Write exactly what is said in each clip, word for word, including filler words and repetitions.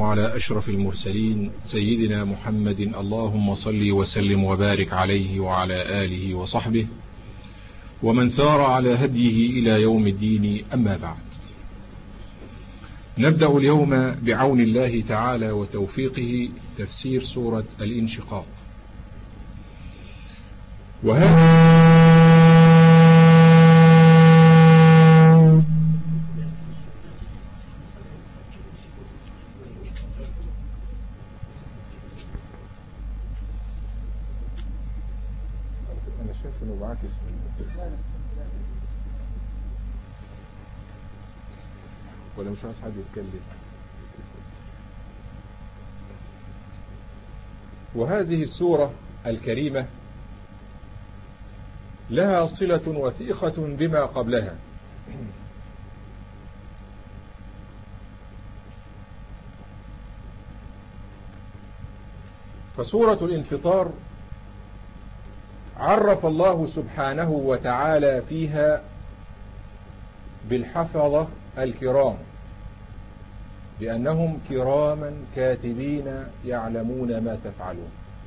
على أشرف المرسلين سيدنا محمد، اللهم صل وسلم وبارك عليه وعلى آله وصحبه ومن سار على هديه إلى يوم الدين. أما بعد، نبدأ اليوم بعون الله تعالى وتوفيقه تفسير سورة الانشقاق. وهذه أنا شايف إنه بعاكس ولا مش عايز حد يتكلم. وهذه السورة الكريمة لها صلة وثيقة بما قبلها، فسورة الانفطار عرف الله سبحانه وتعالى فيها بالحفظة الكرام بأنهم كراما كاتبين يعلمون ما تفعلون.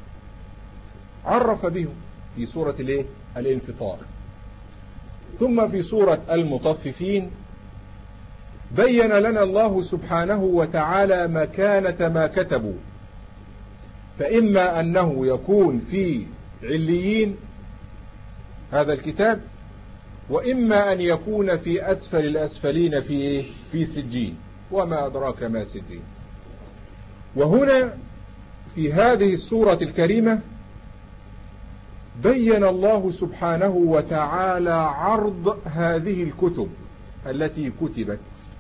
عرف بهم في سورة الايه الانفطار. ثم في سورة المطففين بين لنا الله سبحانه وتعالى مكانة ما كتبوا، فإما أنه يكون في عليين هذا الكتاب، وإما أن يكون في أسفل الأسفلين في في سجين، وما أدراك ما سجين. وهنا في هذه السورة الكريمة بين الله سبحانه وتعالى عرض هذه الكتب التي كتبت.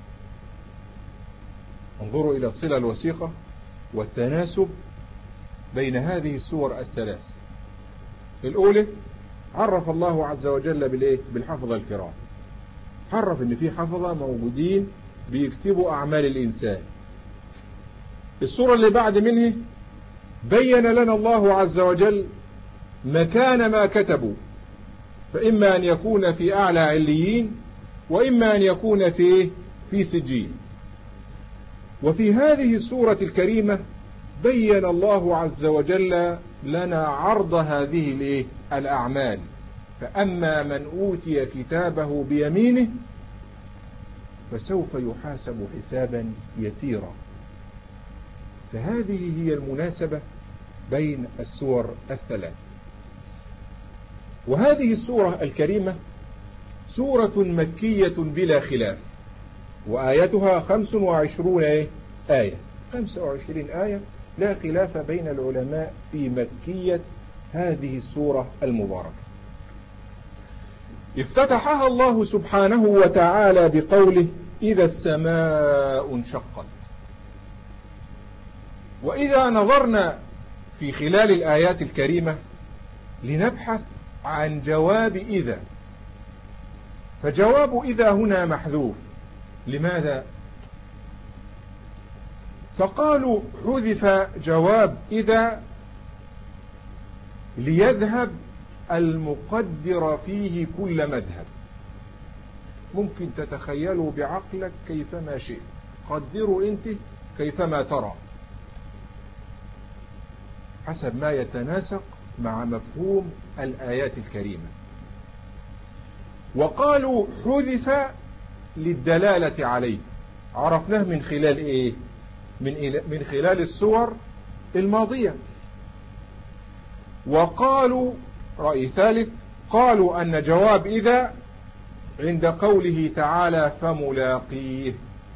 انظروا إلى الصلة الوثيقة والتناسب بين هذه السور الثلاث. الأولى عرف الله عز وجل بالإيه؟ بالحفظة الكرام. عرف إن في حفظة موجودين بيكتبوا أعمال الإنسان. السورة اللي بعد منه بين لنا الله عز وجل مكان ما كتبوا، فإما أن يكون في أعلى عليين، وإما أن يكون في في سجين. وفي هذه السورة الكريمة بين الله عز وجل لنا عرض هذه الايه الأعمال. فأما من أوتي كتابه بيمينه فسوف يحاسب حسابا يسيرا. فهذه هي المناسبة بين السور الثلاث. وهذه السورة الكريمة سورة مكية بلا خلاف، وآيتها خمس وعشرون آية، خمس وعشرين آية، لا خلاف بين العلماء في مكية هذه السورة المباركة. افتتحها الله سبحانه وتعالى بقوله: إذا السماء انشقت. وإذا نظرنا في خلال الآيات الكريمة لنبحث عن جواب إذا، فجواب إذا هنا محذوف. لماذا؟ فقالوا حذف جواب إذا ليذهب المقدر فيه كل مذهب. ممكن تتخيلوا بعقلك كيفما شئت، قدروا أنت كيفما ترى حسب ما يتناسق مع مفهوم الآيات الكريمة. وقالوا حذف للدلالة عليه. عرفناه من خلال إيه؟ من من خلال السور الماضية. وقالوا رأي ثالث، قالوا أن جواب إذا عند قوله تعالى فملاقيه.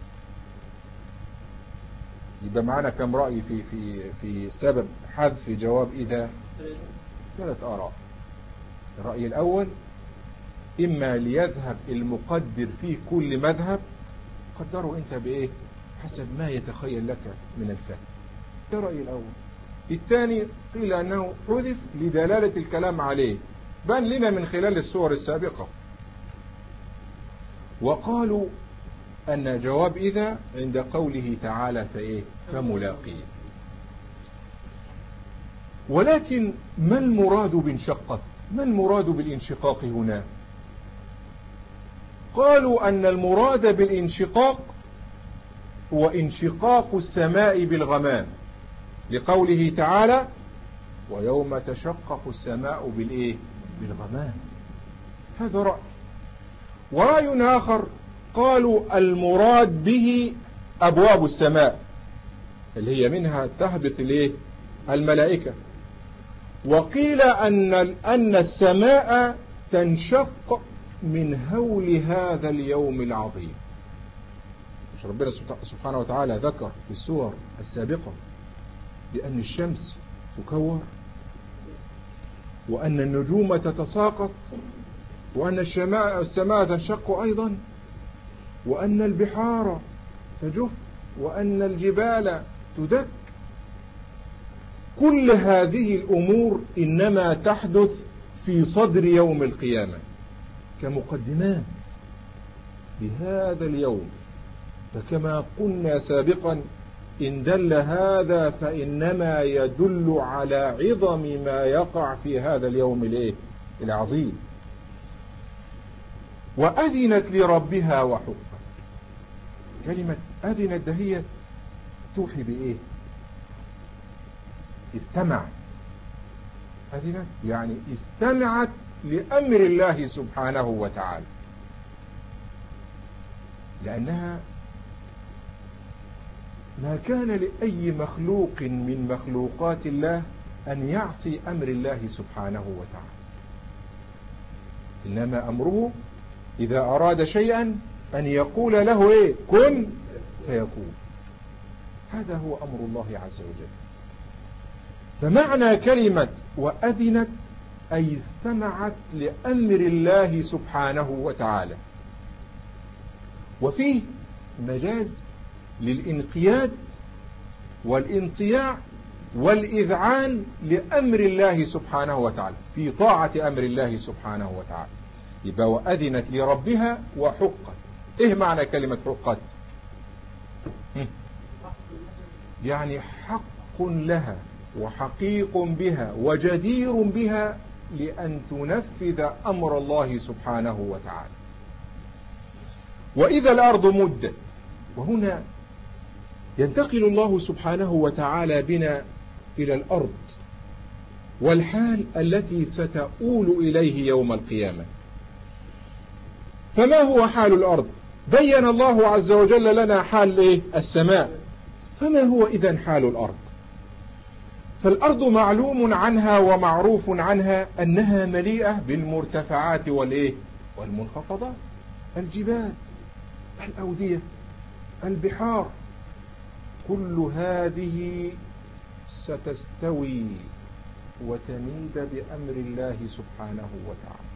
يبقى معنا كم رأي في في في سبب حذف جواب إذا؟ ثلاث آراء. الرأي الأول إما ليذهب المقدر في كل مذهب، قدروا أنت بإيه حسب ما يتخيل لك من الفهم. ده الرأي الأول. الثاني قيل أنه حذف لدلالة الكلام عليه، بان لنا من خلال السور السابقة. وقالوا أن جواب إذا عند قوله تعالى فإيه فملاقيه. ولكن ما المراد بانشقت؟ ما المراد بالانشقاق هنا؟ قالوا أن المراد بالانشقاق هو انشقاق السماء بالغمام، لقوله تعالى ويوم تشقق السماء بالإيه؟ بالغمام. هذا رأي. ورأي آخر قالوا المراد به أبواب السماء اللي هي منها تهبط الإيه؟ الملائكة. وقيل أن أن السماء تنشق من هول هذا اليوم العظيم. مش ربنا سبحانه وتعالى ذكر في السور السابقة بأن الشمس تكور، وأن النجوم تتساقط، وأن السماء السماء تنشق أيضا، وأن البحار تجف، وأن الجبال تدك. كل هذه الأمور إنما تحدث في صدر يوم القيامة كمقدمات لهذا اليوم. فكما قلنا سابقا إن دل هذا فإنما يدل على عظم ما يقع في هذا اليوم العظيم. وأذنت لربها وحقت. كلمة أذنت دهية توحي بإيه؟ استمعت. أذنت يعني استمعت لأمر الله سبحانه وتعالى، لأنها ما كان لأي مخلوق من مخلوقات الله أن يعصي أمر الله سبحانه وتعالى، إنما أمره إذا أراد شيئا أن يقول له إيه؟ كن فيكون. هذا هو أمر الله عز وجل. فمعنى كلمة وأذنت أي استمعت لأمر الله سبحانه وتعالى. وفيه مجاز للإنقياد والانصياع والإذعان لأمر الله سبحانه وتعالى في طاعة أمر الله سبحانه وتعالى. يبقى وأذنت لربها وحقت. إيه معنى كلمة حقت؟ يعني حق لها وحقيق بها وجدير بها لأن تنفذ أمر الله سبحانه وتعالى. وإذا الأرض مدت، وهنا ينتقل الله سبحانه وتعالى بنا إلى الأرض والحال التي ستؤول إليه يوم القيامة. فما هو حال الأرض؟ بين الله عز وجل لنا حال إيه؟ السماء. فما هو إذن حال الأرض؟ فالأرض معلوم عنها ومعروف عنها أنها مليئة بالمرتفعات والإيه؟ والمنخفضات، الجبال، الأودية، البحار، كل هذه ستستوي وتميد بأمر الله سبحانه وتعالى،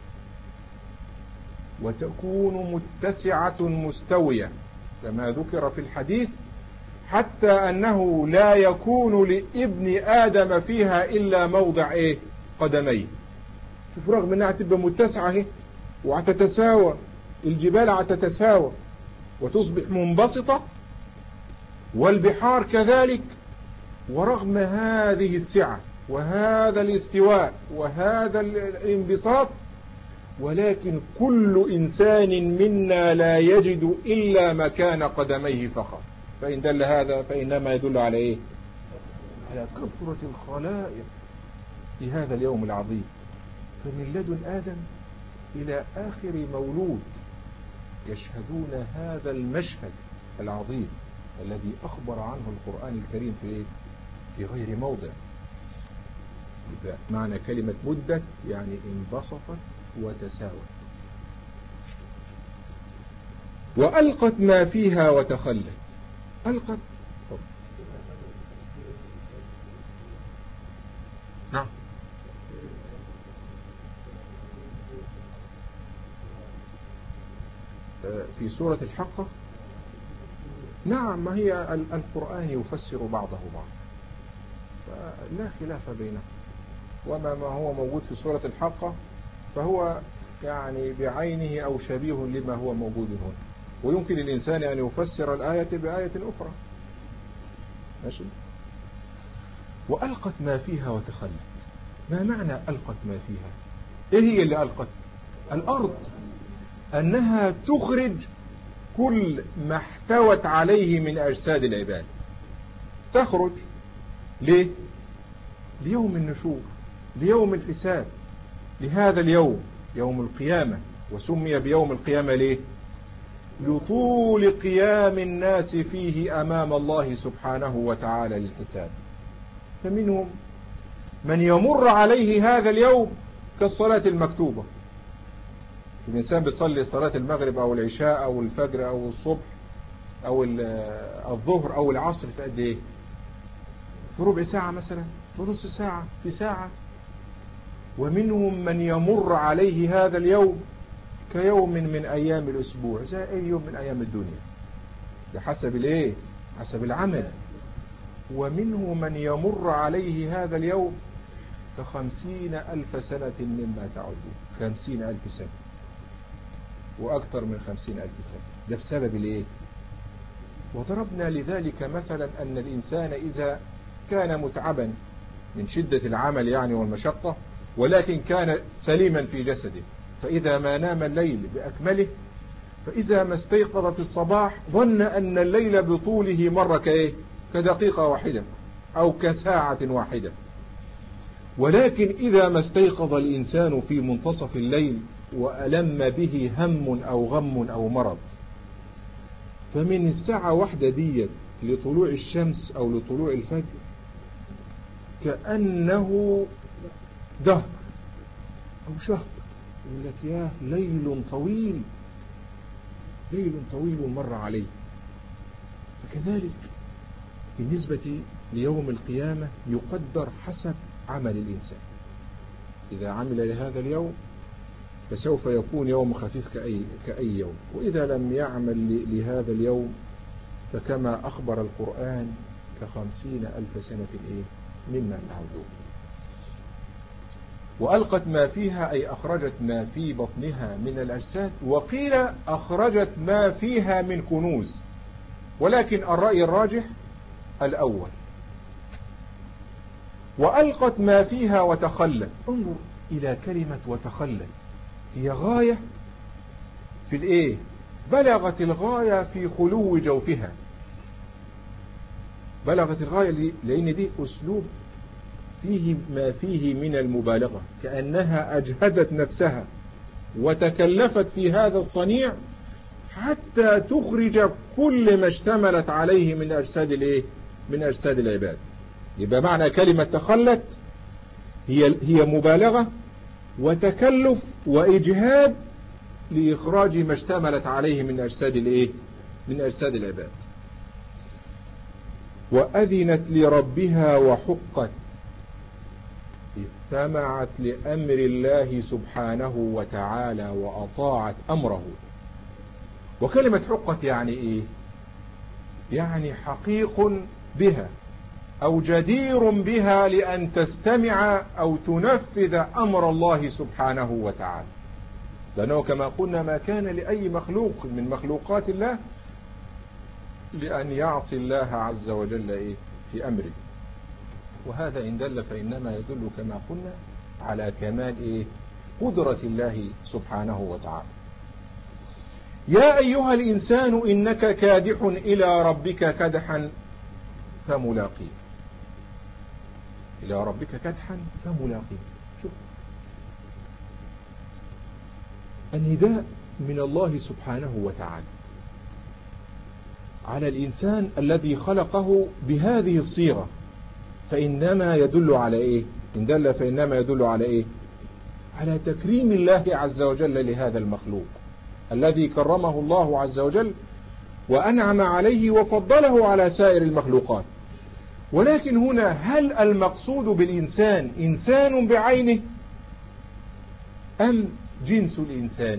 وتكون متسعة مستوية كما ذكر في الحديث، حتى أنه لا يكون لابن آدم فيها إلا موضع إيه؟ قدميه. شوف، رغم أنها تبقى متسعة اهي وهتتساوى، الجبال هتتساوى وتصبح منبسطة، والبحار كذلك، ورغم هذه السعة وهذا الاستواء وهذا الانبساط، ولكن كل إنسان منا لا يجد إلا مكان قدميه فقط. فإن دل هذا فإنما يدل على إيه؟ على كثرة الخلائق في هذا اليوم العظيم. فمن لدن آدم إلى آخر مولود يشهدون هذا المشهد العظيم الذي أخبر عنه القرآن الكريم في إيه؟ في غير موضع. معنى كلمة مدت يعني انبسطت وتساوت. وألقت ما فيها وتخلت. ألقت نعم في سورة الحقة. نعم، ما هي القرآن يفسر بعضه بعض، فلا خلاف بينه. وما ما هو موجود في سورة الحقة فهو يعني بعينه أو شبيه لما هو موجود هنا، ويمكن الإنسان أن يفسر الآية بآية أخرى. ماشي. وألقت ما فيها وتخلت. ما معنى ألقت ما فيها؟ إيه هي اللي ألقت؟ الأرض، أنها تخرج كل ما احتوت عليه من أجساد العباد. تخرج ليه؟ ليوم النشور، ليوم الحساب، لهذا اليوم يوم القيامة. وسمي بيوم القيامة ليه؟ لطول قيام الناس فيه أمام الله سبحانه وتعالى للحساب. فمنهم من يمر عليه هذا اليوم كالصلاة المكتوبة. الإنسان بيصلي صلاة المغرب أو العشاء أو الفجر أو الصبح أو الظهر أو العصر في قد إيه؟ في ربع ساعة مثلا، في نص ساعة، في ساعة. ومنهم من يمر عليه هذا اليوم كيوم من أيام الأسبوع، زي أي يوم من أيام الدنيا، بحسب الإيه؟ حسب العمل. ومنه من يمر عليه هذا اليوم كخمسين ألف سنة مما تعدون. خمسين ألف سنة وأكثر من خمسين ألف سنة. ده بسبب الإيه؟ وضربنا لذلك مثلا أن الإنسان إذا كان متعبا من شدة العمل يعني والمشقة، ولكن كان سليما في جسده، فإذا ما نام الليل بأكمله، فإذا ما استيقظ في الصباح ظن أن الليل بطوله مر كإيه؟ كدقيقة واحدة أو كساعة واحدة. ولكن إذا ما استيقظ الإنسان في منتصف الليل وألم به هم أو غم أو مرض، فمن الساعة واحدة ديت لطلوع الشمس أو لطلوع الفجر كأنه دهر أو شهر. يقول لك يا ليل طويل، ليل طويل مر عليه. فكذلك بالنسبة ليوم القيامة يقدر حسب عمل الإنسان. إذا عمل لهذا اليوم فسوف يكون يوم خفيف كأي, كأي يوم، وإذا لم يعمل لهذا اليوم فكما أخبر القرآن كخمسين ألف سنة إيه؟ مما تعودون. وألقت ما فيها أي أخرجت ما في بطنها من الأجساد، وقيل أخرجت ما فيها من كنوز، ولكن الرأي الراجح الأول. وألقت ما فيها وتخلت. انظر إلى كلمة وتخلت، هي غاية في الإيه؟ بلغت الغاية في خلو جوفها، بلغت الغاية لأن دي أسلوب فيه ما فيه من المبالغة، كأنها أجهدت نفسها وتكلفت في هذا الصنيع حتى تخرج كل ما اشتملت عليه من أجساد الإيه؟ من أجساد العباد. يبقى معنى كلمة تخلت هي هي مبالغة وتكلف وإجهاد لإخراج ما اشتملت عليه من أجساد الإيه؟ من أجساد العباد. وأذنت لربها وحقت، استمعت لأمر الله سبحانه وتعالى وأطاعت أمره. وكلمة حقت يعني إيه؟ يعني حقيق بها أو جدير بها لأن تستمع أو تنفذ أمر الله سبحانه وتعالى، لأنه كما قلنا ما كان لأي مخلوق من مخلوقات الله لأن يعصي الله عز وجل إيه؟ في أمره. وهذا إن دل فإنما يدل كما قلنا على كمال إيه؟ قدرة الله سبحانه وتعالى. يا أيها الإنسان إنك كادح إلى ربك كدحا فملاقيه. إلى ربك كدحا فملاقيه. شوف النداء من الله سبحانه وتعالى على الإنسان الذي خلقه بهذه الصيغة، فإنما يدل على إيه؟ إن دل فإنما يدل على إيه؟ على تكريم الله عز وجل لهذا المخلوق الذي كرمه الله عز وجل وأنعم عليه وفضله على سائر المخلوقات. ولكن هنا هل المقصود بالإنسان إنسان بعينه أم جنس الإنسان؟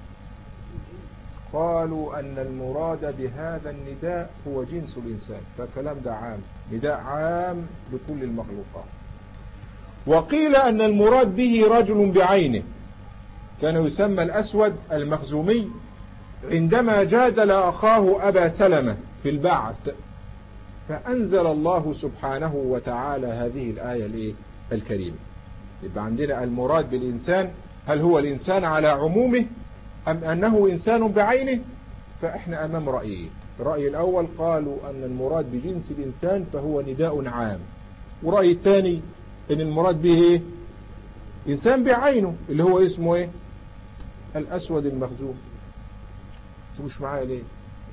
قالوا أن المراد بهذا النداء هو جنس الإنسان، فالكلام ده عام، نداء عام لكل المخلوقات. وقيل أن المراد به رجل بعينه، كان يسمى الأسود المخزومي عندما جادل أخاه أبا سلمة في البعث، فأنزل الله سبحانه وتعالى هذه الآية الكريمة. يبقى عندنا المراد بالإنسان هل هو الإنسان على عمومه أم أنه إنسان بعينه، فإحنا أمام رأيين. الرأي الأول قالوا أن المراد بجنس الإنسان فهو نداء عام، ورأي الثاني أن المراد به إيه؟ إنسان بعينه اللي هو اسمه إيه؟ الأسود المخزوم. مش معايا ليه؟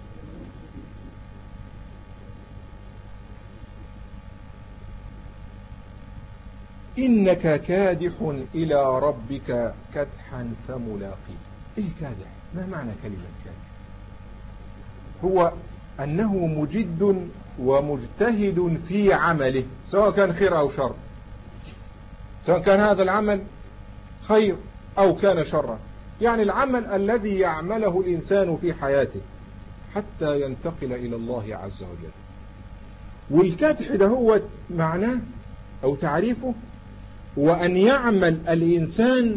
إنك كادح إلى ربك كدحا فملاقيه. إيه كادح؟ ما معنى كلمة كادح؟ هو أنه مجد ومجتهد في عمله، سواء كان خير أو شر، سواء كان هذا العمل خير أو كان شرا. يعني العمل الذي يعمله الإنسان في حياته حتى ينتقل إلى الله عز وجل. والكدح ده هو معناه أو تعريفه وأن يعمل الإنسان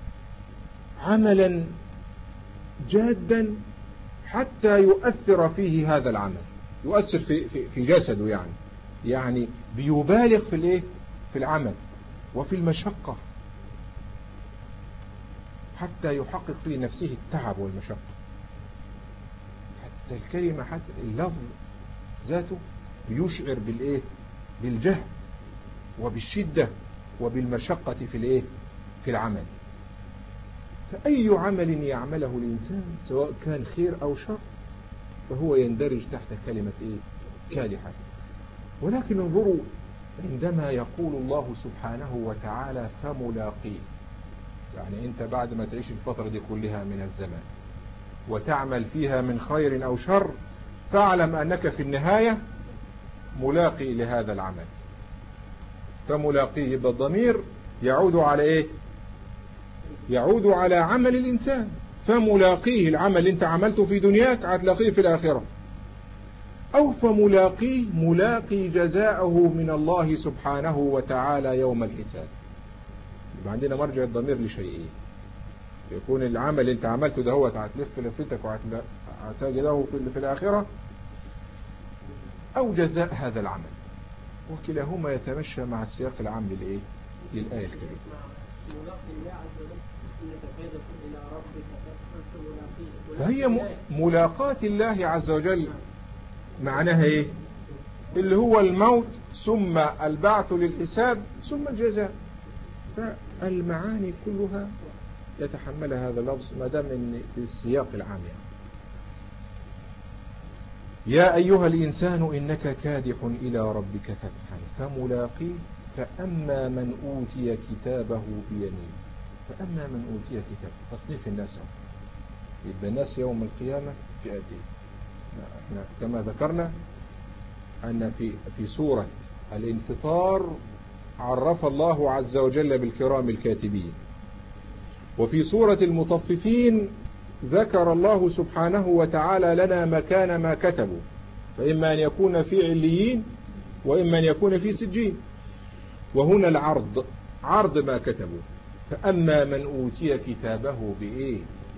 عملا جادا حتى يؤثر فيه هذا العمل، يؤثر في, في, في جسده، يعني يعني بيبالغ في الايه في العمل وفي المشقة حتى يحقق في نفسه التعب والمشقة. حتى الكلمة حتى اللفظ ذاته بيشعر بالايه بالجهد وبالشدة وبالمشقة في الايه في العمل. فأي عمل يعمله الإنسان سواء كان خير أو شر فهو يندرج تحت كلمة إيه؟ كادحة. ولكن انظروا عندما يقول الله سبحانه وتعالى فملاقيه، يعني أنت بعد ما تعيش الفترة دي كلها من الزمان وتعمل فيها من خير أو شر فاعلم أنك في النهاية ملاقي لهذا العمل. فملاقيه يبقى الضمير يعود على إيه؟ يعود على عمل الإنسان. فملاقيه العمل اللي انت عملته في دنياك هتلاقيه في الآخرة، أو فملاقيه ملاقي جزاءه من الله سبحانه وتعالى يوم الحساب. يبقى عندنا مرجع الضمير لشيئين، يكون العمل اللي انت عملته ده هو هتلف لفتك وهتجده في الآخرة، أو جزاء هذا العمل، وكلاهما يتمشى مع السياق العام للإيه؟ للآية الكريمة. فهي ملاقاة الله عز وجل معناها ايه؟ اللي هو الموت ثم البعث للحساب ثم الجزاء. فالمعاني كلها يتحملها هذا اللفظ ما دام في السياق العام. يعني يا أيها الإنسان إنك كادح إلى ربك كدحا فملاقيه فأما من أوتي كتابه بيمينه. فأما من أوتي كتابه تصنيف الناس، يبقى الناس يوم القيامة فئتين. احنا كما ذكرنا أن في في سورة الانفطار عرف الله عز وجل بالكرام الكاتبين، وفي سورة المطففين ذكر الله سبحانه وتعالى لنا مكان ما كتبوا، فإما أن يكون في عليين وإما أن يكون في سجين. وهنا العرض عرض ما كتبوا. فأما من أوتي كتابه بإيه؟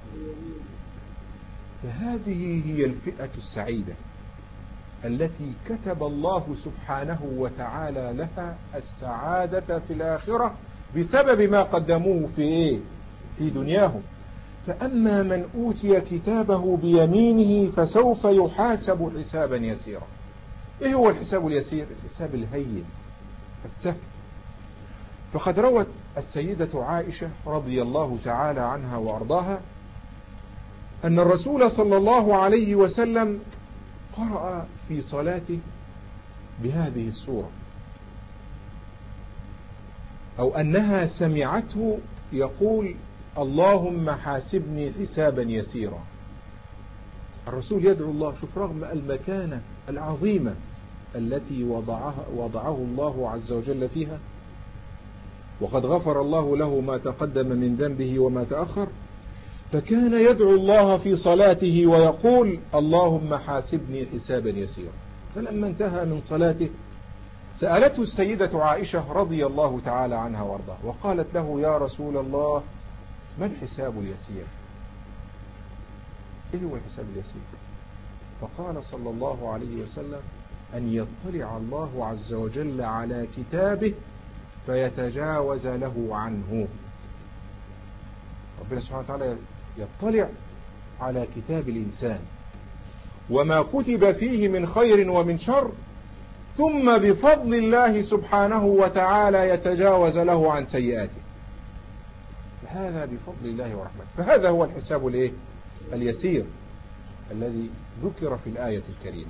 فهذه هي الفئة السعيدة التي كتب الله سبحانه وتعالى لها السعادة في الآخرة بسبب ما قدموه في إيه؟ في دنياهم. فأما من أوتي كتابه بيمينه فسوف يحاسب حسابا يسيرا. إيه هو الحساب اليسير؟ الحساب الهين السهل. فقد روت السيدة عائشة رضي الله تعالى عنها وأرضاها أن الرسول صلى الله عليه وسلم قرأ في صلاته بهذه السورة، أو أنها سمعته يقول اللهم حاسبني حسابا يسيرا. الرسول يدعو الله، شوف رغم المكانة العظيمة التي وضعها وضعه الله عز وجل فيها، وقد غفر الله له ما تقدم من ذنبه وما تأخر، فكان يدعو الله في صلاته ويقول اللهم حاسبني حسابا يسيرا. فلما انتهى من صلاته سألته السيدة عائشة رضي الله تعالى عنها وارضاها وقالت له يا رسول الله ما الحساب اليسير؟ ايه هو الحساب اليسير؟ فقال صلى الله عليه وسلم أن يطلع الله عز وجل على كتابه فيتجاوز له عنه. ربنا سبحانه وتعالى يطلع على كتاب الإنسان وما كتب فيه من خير ومن شر، ثم بفضل الله سبحانه وتعالى يتجاوز له عن سيئاته. هذا بفضل الله ورحمته. فهذا هو الحساب الايه اليسير الذي ذكر في الآية الكريمة.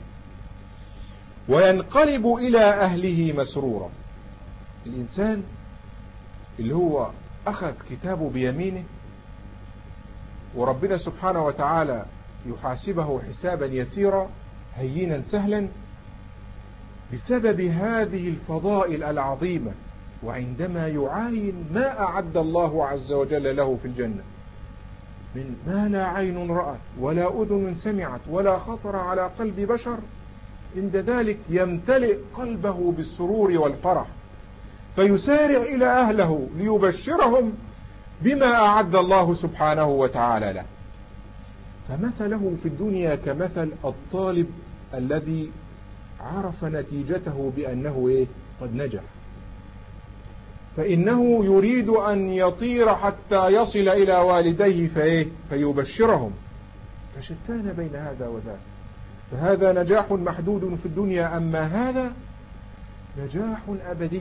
وينقلب إلى أهله مسرورا. الإنسان اللي هو أخذ كتابه بيمينه وربنا سبحانه وتعالى يحاسبه حسابا يسيرا هينا سهلا بسبب هذه الفضائل العظيمة، وعندما يعاين ما أعد الله عز وجل له في الجنة من ما لا عين رأت ولا أذن سمعت ولا خطر على قلب بشر، عند ذلك يمتلئ قلبه بالسرور والفرح، فيسارع إلى أهله ليبشرهم بما أعد الله سبحانه وتعالى له. فمثله في الدنيا كمثل الطالب الذي عرف نتيجته بأنه إيه؟ قد نجح، فإنه يريد أن يطير حتى يصل إلى والديه فإيه؟ فيبشرهم، فشتان بين هذا وذاك. فهذا نجاح محدود في الدنيا، أما هذا نجاح أبدي،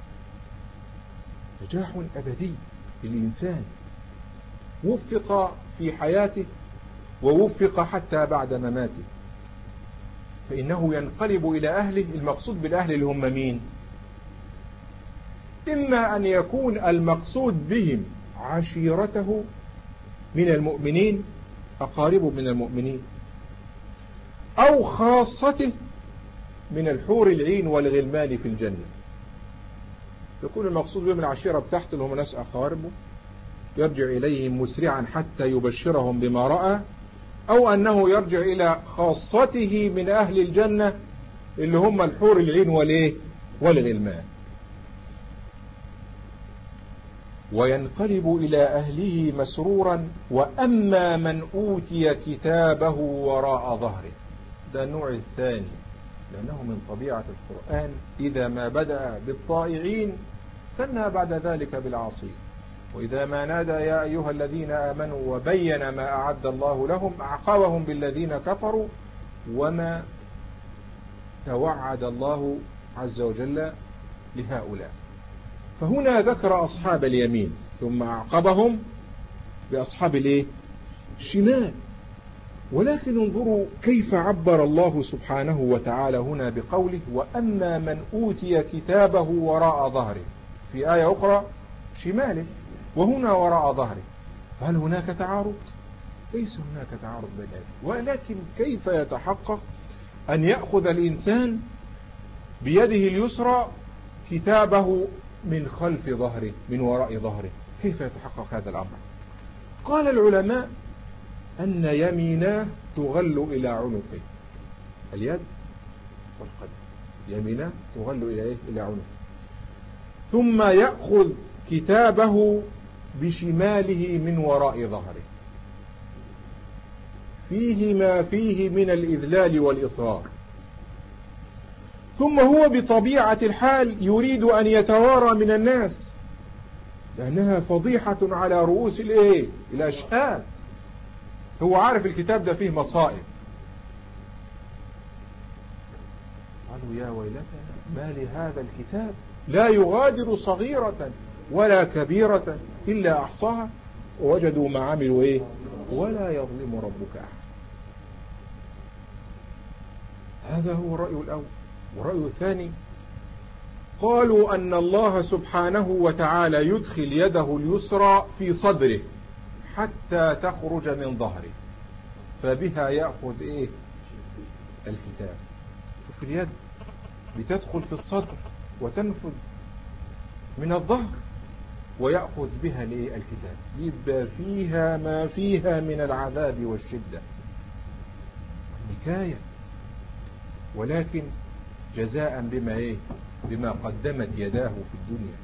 نجاح أبدي للإنسان وفق في حياته ووفق حتى بعد مماته. فإنه ينقلب إلى أهله. المقصود بالأهل اللي هم مين؟ إما أن يكون المقصود بهم عشيرته من المؤمنين، أقاربه من المؤمنين، أو خاصته من الحور العين والغلمان في الجنة. يكون المقصود بهم العشيرة بتاعته اللي هم ناس أقاربه يرجع إليهم مسرعا حتى يبشرهم بما رأى، أو أنه يرجع إلى خاصته من أهل الجنة اللي هم الحور العين والإيه والغلمان. وينقلب إلى أهله مسرورا. وأما من أوتي كتابه وراء ظهره، ده النوع الثاني، لأنه من طبيعة القرآن إذا ما بدأ بالطائعين ثنى بعد ذلك بالعاصين، وإذا ما نادى يا أيها الذين آمنوا وبين ما أعد الله لهم أعقبهم بالذين كفروا وما توعد الله عز وجل لهؤلاء. فهنا ذكر أصحاب اليمين ثم أعقبهم بأصحاب الايه الشمال. ولكن انظروا كيف عبر الله سبحانه وتعالى هنا بقوله وأما من أوتي كتابه وراء ظهره، في آية أخرى شماله، وهنا وراء ظهره. فهل هناك تعارض؟ ليس هناك تعارض بين الآيات، ولكن كيف يتحقق أن يأخذ الإنسان بيده اليسرى كتابه من خلف ظهره من وراء ظهره؟ كيف يتحقق هذا الأمر؟ قال العلماء أن يميناه تغل إلى عنقه، اليد والقدم، يميناه تغل إلى إيه؟ إلى عنقه، ثم يأخذ كتابه بشماله من وراء ظهره، فيه ما فيه من الإذلال والإصرار. ثم هو بطبيعة الحال يريد أن يتوارى من الناس، لأنها فضيحة على رؤوس الإيه؟ الأشهاد. هو عارف الكتاب ده فيه مصائب. قالوا يا ويلتنا ما لهذا الكتاب لا يغادر صغيرة ولا كبيرة إلا أحصاها ووجدوا ما عملوا إيه؟ ولا يظلم ربك أحد. هذا هو الرأي الأول. والرأي الثاني قالوا أن الله سبحانه وتعالى يدخل يده اليسرى في صدره حتى تخرج من ظهره، فبها يأخذ إيه؟ الكتاب. شوف اليد بتدخل في الصدر وتنفذ من الظهر ويأخذ بها الكتاب، يبقى فيها ما فيها من العذاب والشدة نكاية، ولكن جزاء بما إيه؟ بما قدمت يداه في الدنيا.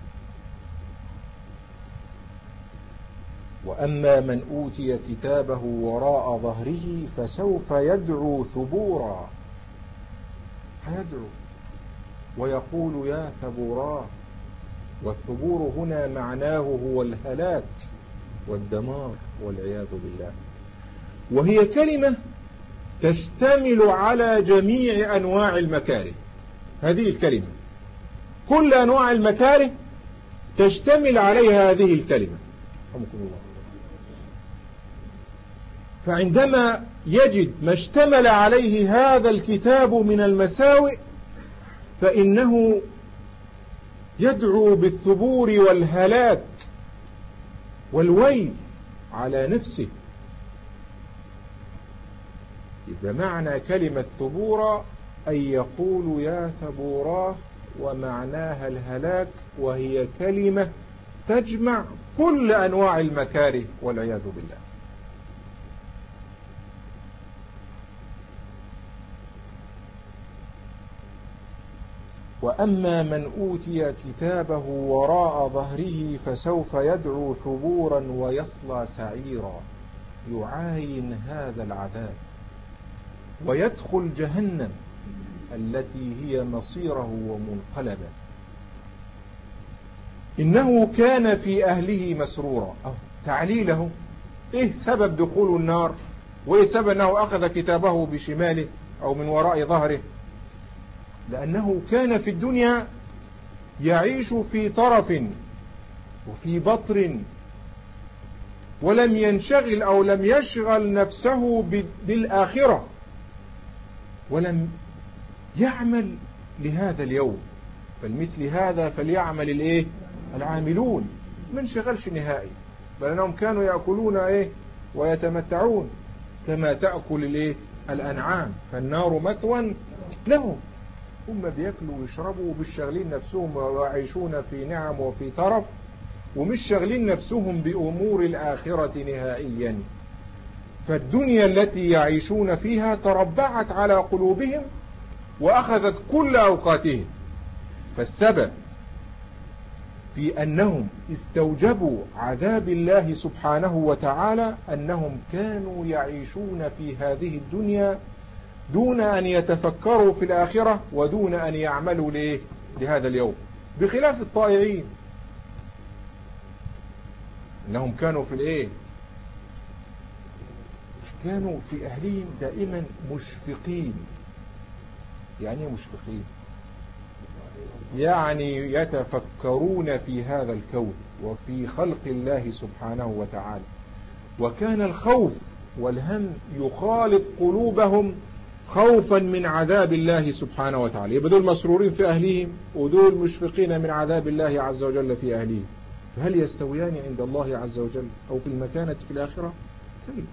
وأما من أوتي كتابه وراء ظهره فسوف يدعو ثبورا، هيدعو ويقول يا ثبورا. والثبور هنا معناه هو الهلاك والدمار والعياذ بالله، وهي كلمة تشتمل على جميع أنواع المكاره. هذه الكلمة كل أنواع المكاره تشتمل عليها هذه الكلمة. رحمكم الله. فعندما يجد ما اشتمل عليه هذا الكتاب من المساوئ فإنه يدعو بالثبور والهلاك والويل على نفسه. إذا معنى كلمة ثبورا أي يقول يا ثبوراه، ومعناها الهلاك، وهي كلمة تجمع كل أنواع المكاره والعياذ بالله. وأما من أوتي كتابه وراء ظهره فسوف يدعو ثبورا ويصلى سعيرا، يعاين هذا العذاب ويدخل جهنم التي هي مصيره ومنقلبه. إنه كان في أهله مسرورا. أو تعليله إيه سبب دخول النار، وإيه سبب أنه أخذ كتابه بشماله أو من وراء ظهره؟ لأنه كان في الدنيا يعيش في طرف وفي بطر، ولم ينشغل أو لم يشغل نفسه بالآخرة، ولم يعمل لهذا اليوم. فالمثل هذا فليعمل الايه العاملون. من شغلش نهائي، بل أنهم كانوا يأكلون ايه ويتمتعون كما تأكل الايه الأنعام، فالنار مثوى لهم. هم بيأكلوا ويشربوا ومش شاغلين نفسهم ويعيشون في نعم وفي طرف، ومش شاغلين نفسهم بأمور الآخرة نهائيا. فالدنيا التي يعيشون فيها تربعت على قلوبهم وأخذت كل أوقاتهم. فالسبب في أنهم استوجبوا عذاب الله سبحانه وتعالى أنهم كانوا يعيشون في هذه الدنيا دون أن يتفكروا في الآخرة ودون أن يعملوا ليه لهذا اليوم، بخلاف الطائعين. أنهم كانوا في الإيه كانوا في أهلهم دائما مشفقين. يعني مشفقين يعني يتفكرون في هذا الكون وفي خلق الله سبحانه وتعالى. وكان الخوف والهم يخالط قلوبهم خوفا من عذاب الله سبحانه وتعالى. يبقى دول مسرورين في أهلهم ودول مشفقين من عذاب الله عز وجل في أهلهم. فهل يستويان عند الله عز وجل أو في المكانة في الآخرة؟ كيف؟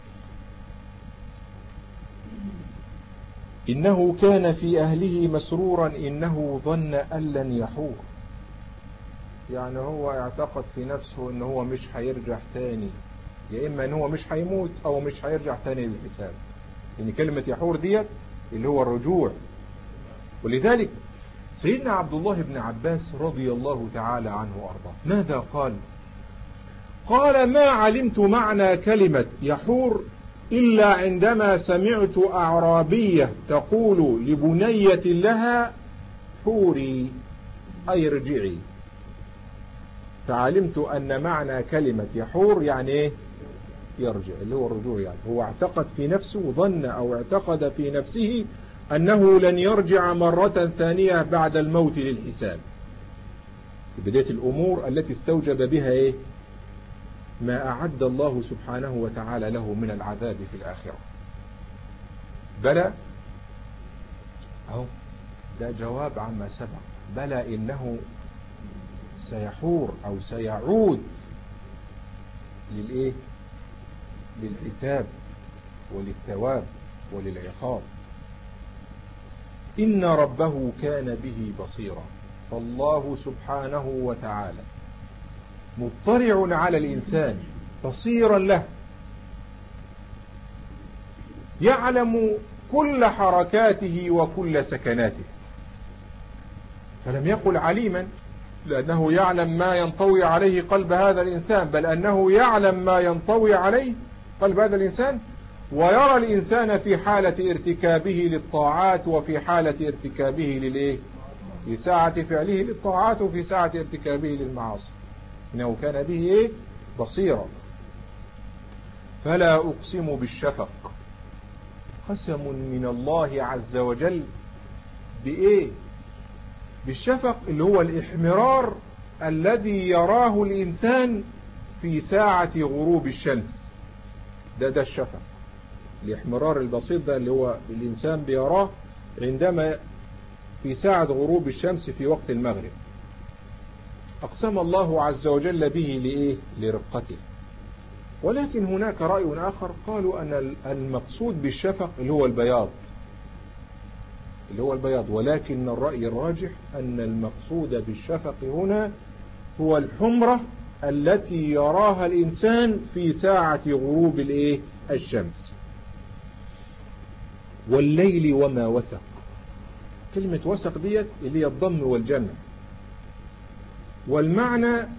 إنه كان في أهله مسرورا إنه ظن أن لن يحور. يعني هو اعتقد في نفسه إنه هو مش هيرجع تاني، يا إما إنه هو مش هيموت أو مش هيرجع تاني للحساب. يعني كلمة يحور ديت اللي هو الرجوع. ولذلك سيدنا عبد الله بن عباس رضي الله تعالى عنه وأرضاه ماذا قال؟ قال: ما علمت معنى كلمة يحور إلا عندما سمعت أعرابية تقول لبنية لها حوري أي ارجعي، فعلمت أن معنى كلمة يحور يعني إيه؟ يرجع، اللي هو الرجوع. يعني هو اعتقد في نفسه، ظن أو اعتقد في نفسه أنه لن يرجع مرة ثانية بعد الموت للحساب، في بداية الأمور التي استوجب بها إيه؟ ما أعد الله سبحانه وتعالى له من العذاب في الآخرة. بلى، أو ده جواب عما سبق. بلى إنه سيحور أو سيعود للإيه؟ للحساب وللثواب وللعقاب. إن ربه كان به بصيرا. فالله سبحانه وتعالى مطلع على الإنسان بصيرا له، يعلم كل حركاته وكل سكناته. فلم يقل عليما لأنه يعلم ما ينطوي عليه قلب هذا الإنسان، بل أنه يعلم ما ينطوي عليه قلب هذا الإنسان، ويرى الإنسان في حالة ارتكابه للطاعات وفي حالة ارتكابه للإيه؟ في ساعة فعله للطاعات وفي ساعة ارتكابه للمعاصي. إنه كان به إيه؟ بصيرا. فلا أقسم بالشفق. قسم من الله عز وجل بإيه؟ بالشفق، اللي هو الإحمرار الذي يراه الإنسان في ساعة غروب الشمس. ده ده الشفق، الإحمرار البسيط ده اللي هو الإنسان بيراه عندما في ساعة غروب الشمس في وقت المغرب. أقسم الله عز وجل به لإيه؟ لرقته. ولكن هناك رأي آخر قالوا أن المقصود بالشفق اللي هو البياض، اللي هو البياض ولكن الرأي الراجح أن المقصود بالشفق هنا هو الحمرة التي يراها الإنسان في ساعة غروب الإيه؟ الشمس. والليل وما وسق، كلمة وسق ديت اللي هي الضم والجمع، والمعنى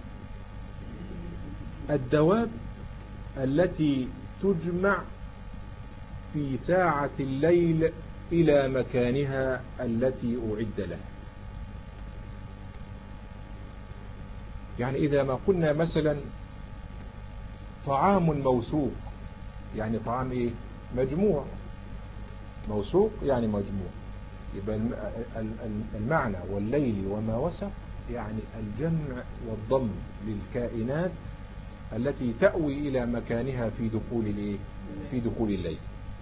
الدواب التي تجمع في ساعة الليل إلى مكانها التي أعد لها. يعني إذا ما قلنا مثلا طعام موسوق، يعني طعام إيه؟ مجموع. موسوق يعني مجموع. يبقى المعنى والليل وما وسق يعني الجمع والضم للكائنات التي تأوي إلى مكانها في دخول الإيه؟ في دخول الليل.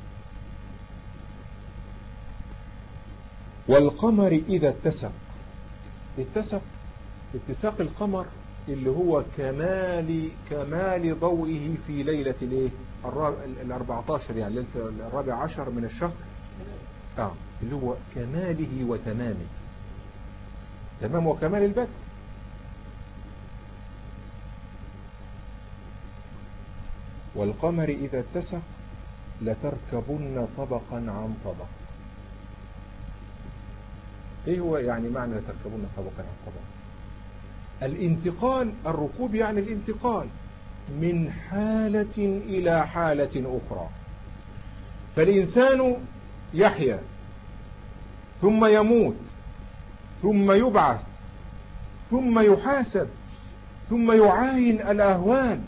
والقمر إذا اتسق، اتسق اتساق القمر اللي هو كمال كمال ضوئه في ليلة الايه؟ الأربعتاشر، يعني ليلة الرابع عشر من الشهر، اه اللي هو كماله وتمامه، تمام وكمال البدر. والقمر إذا اتسق لتركبن طبقا عن طبق. ايه هو يعني معنى لتركبن طبقا عن طبق؟ الانتقال، الركوب يعني الانتقال من حالة إلى حالة أخرى. فالإنسان يحيا ثم يموت ثم يبعث ثم يحاسب ثم يعاين الأهوال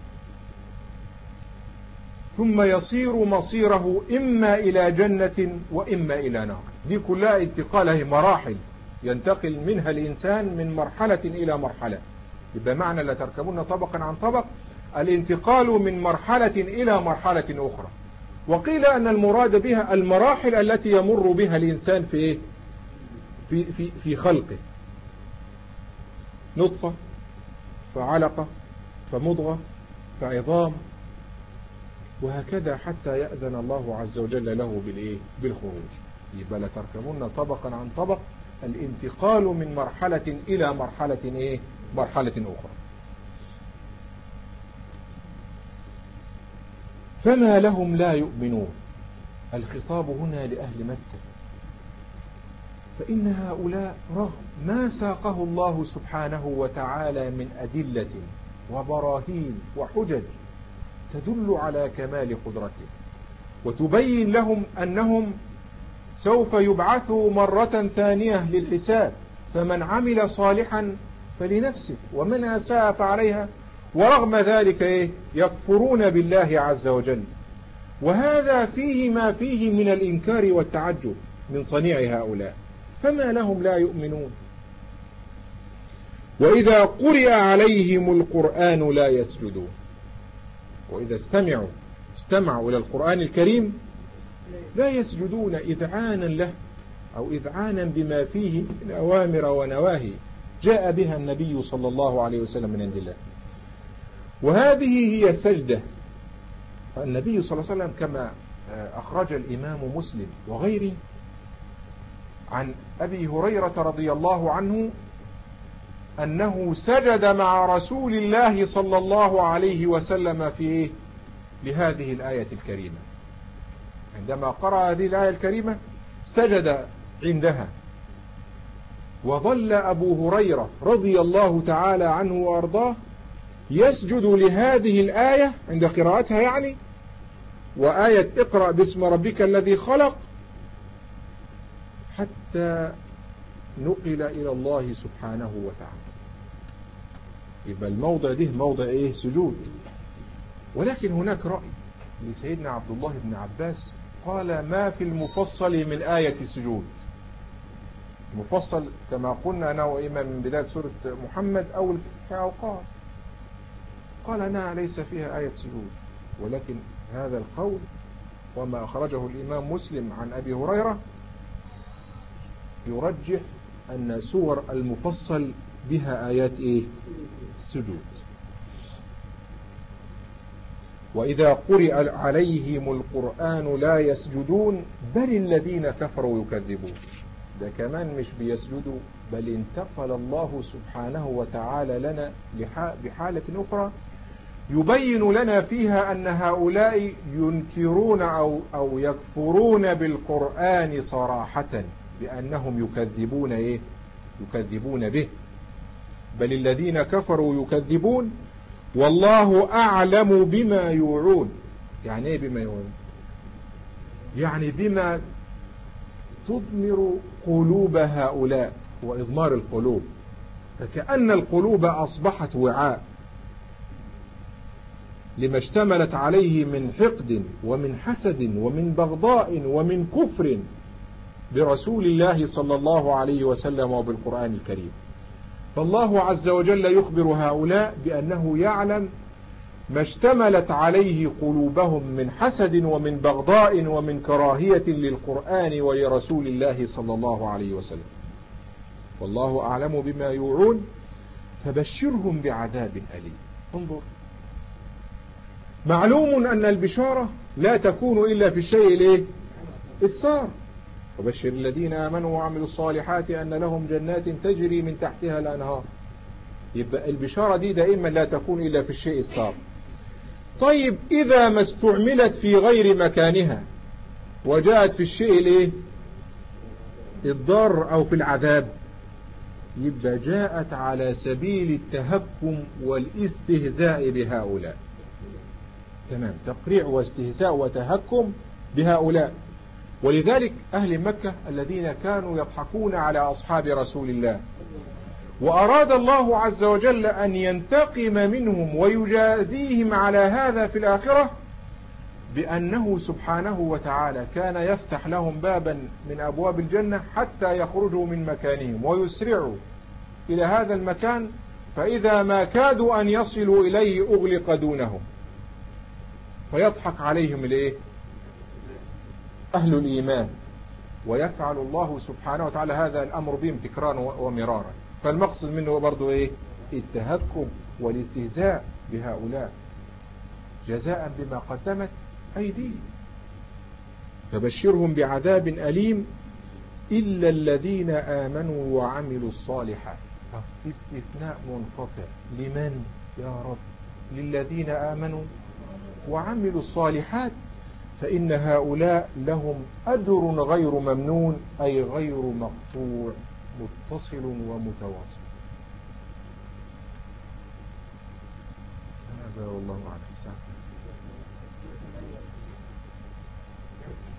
ثم يصير مصيره إما إلى جنة وإما إلى نار. دي كلها انتقاله مراحل ينتقل منها الإنسان من مرحلة إلى مرحلة. يبقى معنى لا تركبون طبقا عن طبق الانتقال من مرحلة إلى مرحلة أخرى. وقيل أن المراد بها المراحل التي يمر بها الإنسان في في في, في خلقه، نطفة فعلقة فمضغة فعظام، وهكذا حتى يأذن الله عز وجل له بالإيه؟ بالخروج. يبقى لتركبون طبقا عن طبق الانتقال من مرحلة إلى مرحلة إيه؟ مرحلة أخرى. فما لهم لا يؤمنون، الخطاب هنا لأهل مكة، فإن هؤلاء رغم ما ساقه الله سبحانه وتعالى من أدلة وبراهين وحجج تدل على كمال قدرته وتبين لهم أنهم سوف يبعثوا مرة ثانية للحساب، فمن عمل صالحا فلنفسه ومن أساء فعليها، ورغم ذلك إيه؟ يكفرون بالله عز وجل. وهذا فيه ما فيه من الإنكار والتعجب من صنيع هؤلاء. فما لهم لا يؤمنون. وإذا قرئ عليهم القرآن لا يسجدون، وإذا استمعوا استمعوا إلى القرآن الكريم لا يسجدون إذعانا له أو إذعانا بما فيه من أوامر ونواهي جاء بها النبي صلى الله عليه وسلم من عند الله. وهذه هي السجدة. النبي صلى الله عليه وسلم كما أخرج الإمام مسلم وغيره عن أبي هريرة رضي الله عنه أنه سجد مع رسول الله صلى الله عليه وسلم في لهذه الآية الكريمة. عندما قرأ هذه الآية الكريمة سجد عندها. وظل أبو هريرة رضي الله تعالى عنه وأرضاه يسجد لهذه الآية عند قراءتها يعني، وآية اقرأ باسم ربك الذي خلق، حتى نقل إلى الله سبحانه وتعالى. يبقى الموضع ده موضع إيه؟ سجود. ولكن هناك رأي لسيدنا عبد الله بن عباس قال ما في المفصل من آية السجود. المفصل كما قلنا أنه إما من بداية سورة محمد أو الفتح أو قال قال أنها ليس فيها آية سجود، ولكن هذا القول وما أخرجه الإمام مسلم عن أبي هريرة يرجح أن سور المفصل بها آيات إيه؟ السجود. وإذا قرئ عليهم القرآن لا يسجدون بل الذين كفروا يكذبون. ده كمان مش بيسجدوا، بل انتقل الله سبحانه وتعالى لنا بحالة أخرى يبين لنا فيها أن هؤلاء ينكرون أو, أو يكفرون بالقرآن صراحة بأنهم يكذبون إيه؟ يكذبون به. بل الذين كفروا يكذبون والله أعلم بما يوعون. يعني إيه بما يوعون؟ يعني بما تضمر قلوب هؤلاء وإضمار القلوب، فكأن القلوب أصبحت وعاء لما اشتملت عليه من حقد ومن حسد ومن بغضاء ومن كفر برسول الله صلى الله عليه وسلم وبالقرآن الكريم. فالله عز وجل يخبر هؤلاء بأنه يعلم ما اشتملت عليه قلوبهم من حسد ومن بغضاء ومن كراهية للقرآن ولرسول الله صلى الله عليه وسلم. والله أعلم بما يوعون فبشرهم بعذاب أليم. انظر، معلوم أن البشارة لا تكون إلا في الشيء الايه؟ السار. وبشر الذين آمنوا وعملوا الصالحات أن لهم جنات تجري من تحتها الأنهار. يبقى البشارة دي دائما لا تكون إلا في الشيء السار. طيب إذا ما استعملت في غير مكانها وجاءت في الشيء الايه؟ الضار أو في العذاب، يبقى جاءت على سبيل التهكم والاستهزاء بهؤلاء. تمام، تقريع واستهزاء وتهكم بهؤلاء. ولذلك أهل مكة الذين كانوا يضحكون على أصحاب رسول الله، وأراد الله عز وجل أن ينتقم منهم ويجازيهم على هذا في الآخرة بأنه سبحانه وتعالى كان يفتح لهم بابا من أبواب الجنة حتى يخرجوا من مكانهم ويسرعوا إلى هذا المكان، فإذا ما كادوا أن يصلوا إليه أغلق دونهم، فيضحك عليهم الإيه؟ أهل الإيمان، ويفعل الله سبحانه وتعالى هذا الأمر بهم تكرارا ومرارا. فالمقصد منه برضو إيه؟ التهكم والاستهزاء بهؤلاء جزاء بما قدمت أيديهم. فبشرهم بعذاب أليم إلا الذين آمنوا وعملوا الصالحات. استثناء منقطع لمن يا رب؟ للذين آمنوا وعملوا الصالحات، فإن هؤلاء لهم أجر غير ممنون، أي غير مقطوع، متصل ومتواصل. هذا والله أعلم.